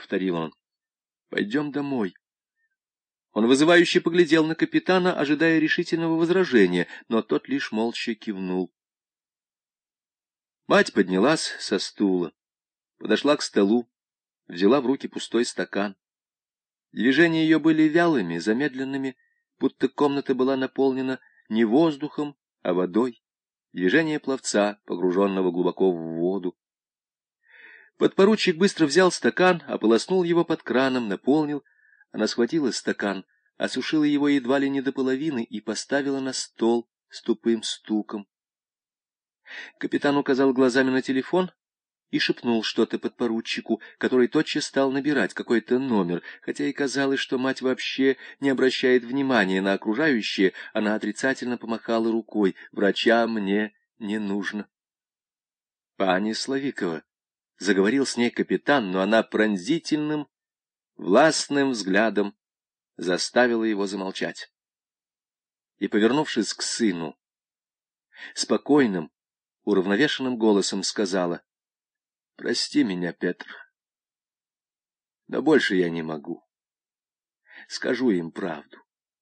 повторил он. — Пойдем домой. Он вызывающе поглядел на капитана, ожидая решительного возражения, но тот лишь молча кивнул. Мать поднялась со стула, подошла к столу, взяла в руки пустой стакан. Движения ее были вялыми, замедленными, будто комната была наполнена не воздухом, а водой. Движение пловца, погруженного глубоко в воду. Подпоручик быстро взял стакан, ополоснул его под краном, наполнил. Она схватила стакан, осушила его едва ли не до половины и поставила на стол с тупым стуком. Капитан указал глазами на телефон и шепнул что-то подпоручику, который тотчас стал набирать какой-то номер, хотя и казалось, что мать вообще не обращает внимания на окружающее, она отрицательно помахала рукой. «Врача мне не нужно». «Пани Славикова», — заговорил с ней капитан, но она пронзительным, властным взглядом заставила его замолчать. И, повернувшись к сыну, спокойным, уравновешенным голосом сказала: «Прости меня, Петр, но больше я не могу. Скажу им правду».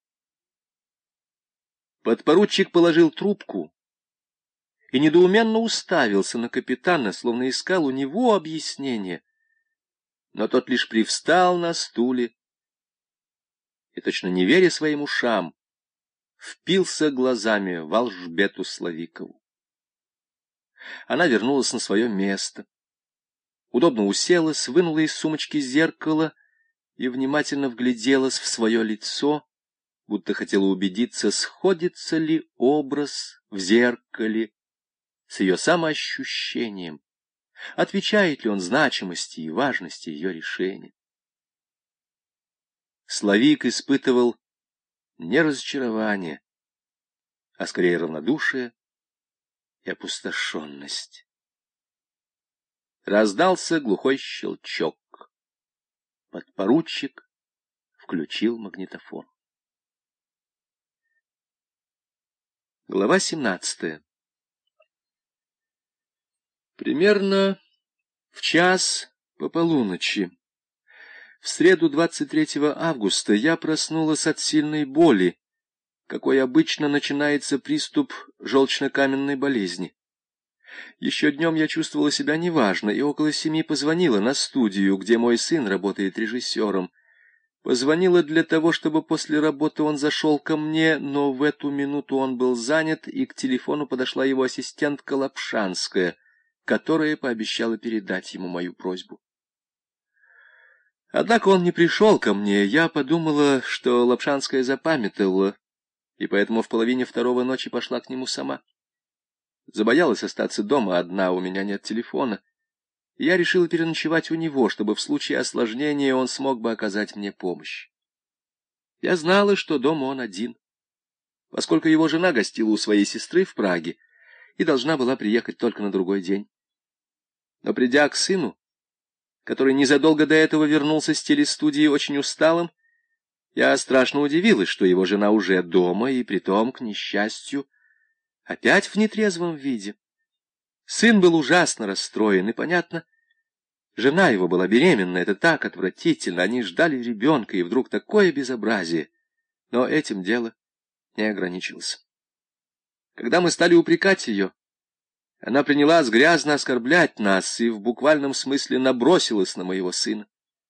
Подпоручик положил трубку и недоуменно уставился на капитана, словно искал у него объяснения. Но тот лишь привстал на стуле и, точно не веря своим ушам, впился глазами в Алжбету Славикову. Она вернулась на свое место, удобно уселась, вынула из сумочки зеркало и внимательно вгляделась в свое лицо, будто хотела убедиться, сходится ли образ в зеркале с ее самоощущением, отвечает ли он значимости и важности ее решения. Славик испытывал не разочарование, а скорее равнодушие и опустошенность. Раздался глухой щелчок. Подпоручик включил магнитофон. Глава 17. Примерно в час по полуночи, в среду 23 августа, я проснулась от сильной боли, какой обычно начинается приступ желчно-каменной болезни. Еще днем я чувствовала себя неважно, и около 7 позвонила на студию, где мой сын работает режиссером. Позвонила для того, чтобы после работы он зашел ко мне, но в эту минуту он был занят, и к телефону подошла его ассистентка Лапшанская, которая пообещала передать ему мою просьбу. Однако он не пришел ко мне. Я подумала, что Лапшанская запамятовала, и поэтому в половине 2 ночи пошла к нему сама. Забоялась остаться дома одна, у меня нет телефона. И я решила переночевать у него, чтобы в случае осложнения он смог бы оказать мне помощь. Я знала, что дома он один, поскольку его жена гостила у своей сестры в Праге и должна была приехать только на другой день. Но придя к сыну, который незадолго до этого вернулся с телестудии очень усталым, я страшно удивилась, что его жена уже дома, и притом, к несчастью, опять в нетрезвом виде. Сын был ужасно расстроен, и, понятно, жена его была беременна, это так отвратительно, они ждали ребенка, и вдруг такое безобразие. Но этим дело не ограничилось. Когда мы стали упрекать ее, она принялась грязно оскорблять нас и в буквальном смысле набросилась на моего сына.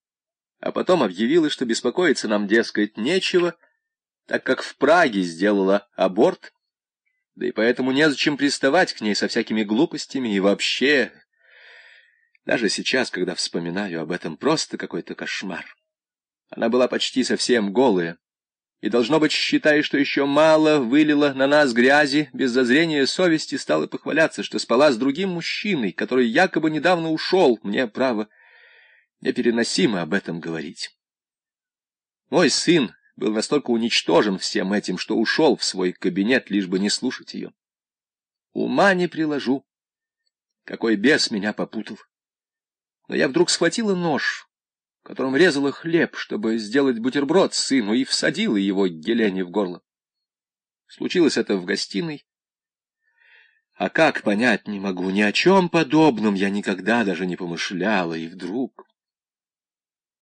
А потом объявила, что беспокоиться нам, дескать, нечего, так как в Праге сделала аборт, да и поэтому незачем приставать к ней со всякими глупостями, и вообще, даже сейчас, когда вспоминаю об этом, просто какой-то кошмар. Она была почти совсем голая, и, должно быть, считая, что еще мало вылила на нас грязи, без зазрения совести стала похваляться, что спала с другим мужчиной, который якобы недавно ушел. Мне, право, непереносимо об этом говорить. Мой сын был настолько уничтожен всем этим, что ушел в свой кабинет, лишь бы не слушать ее. Ума не приложу, какой бес меня попутал. Но я вдруг схватила нож, которым резала хлеб, чтобы сделать бутерброд сыну, и всадила его Гелене в горло. Случилось это в гостиной. А как понять не могу, ни о чем подобном я никогда даже не помышляла, и вдруг...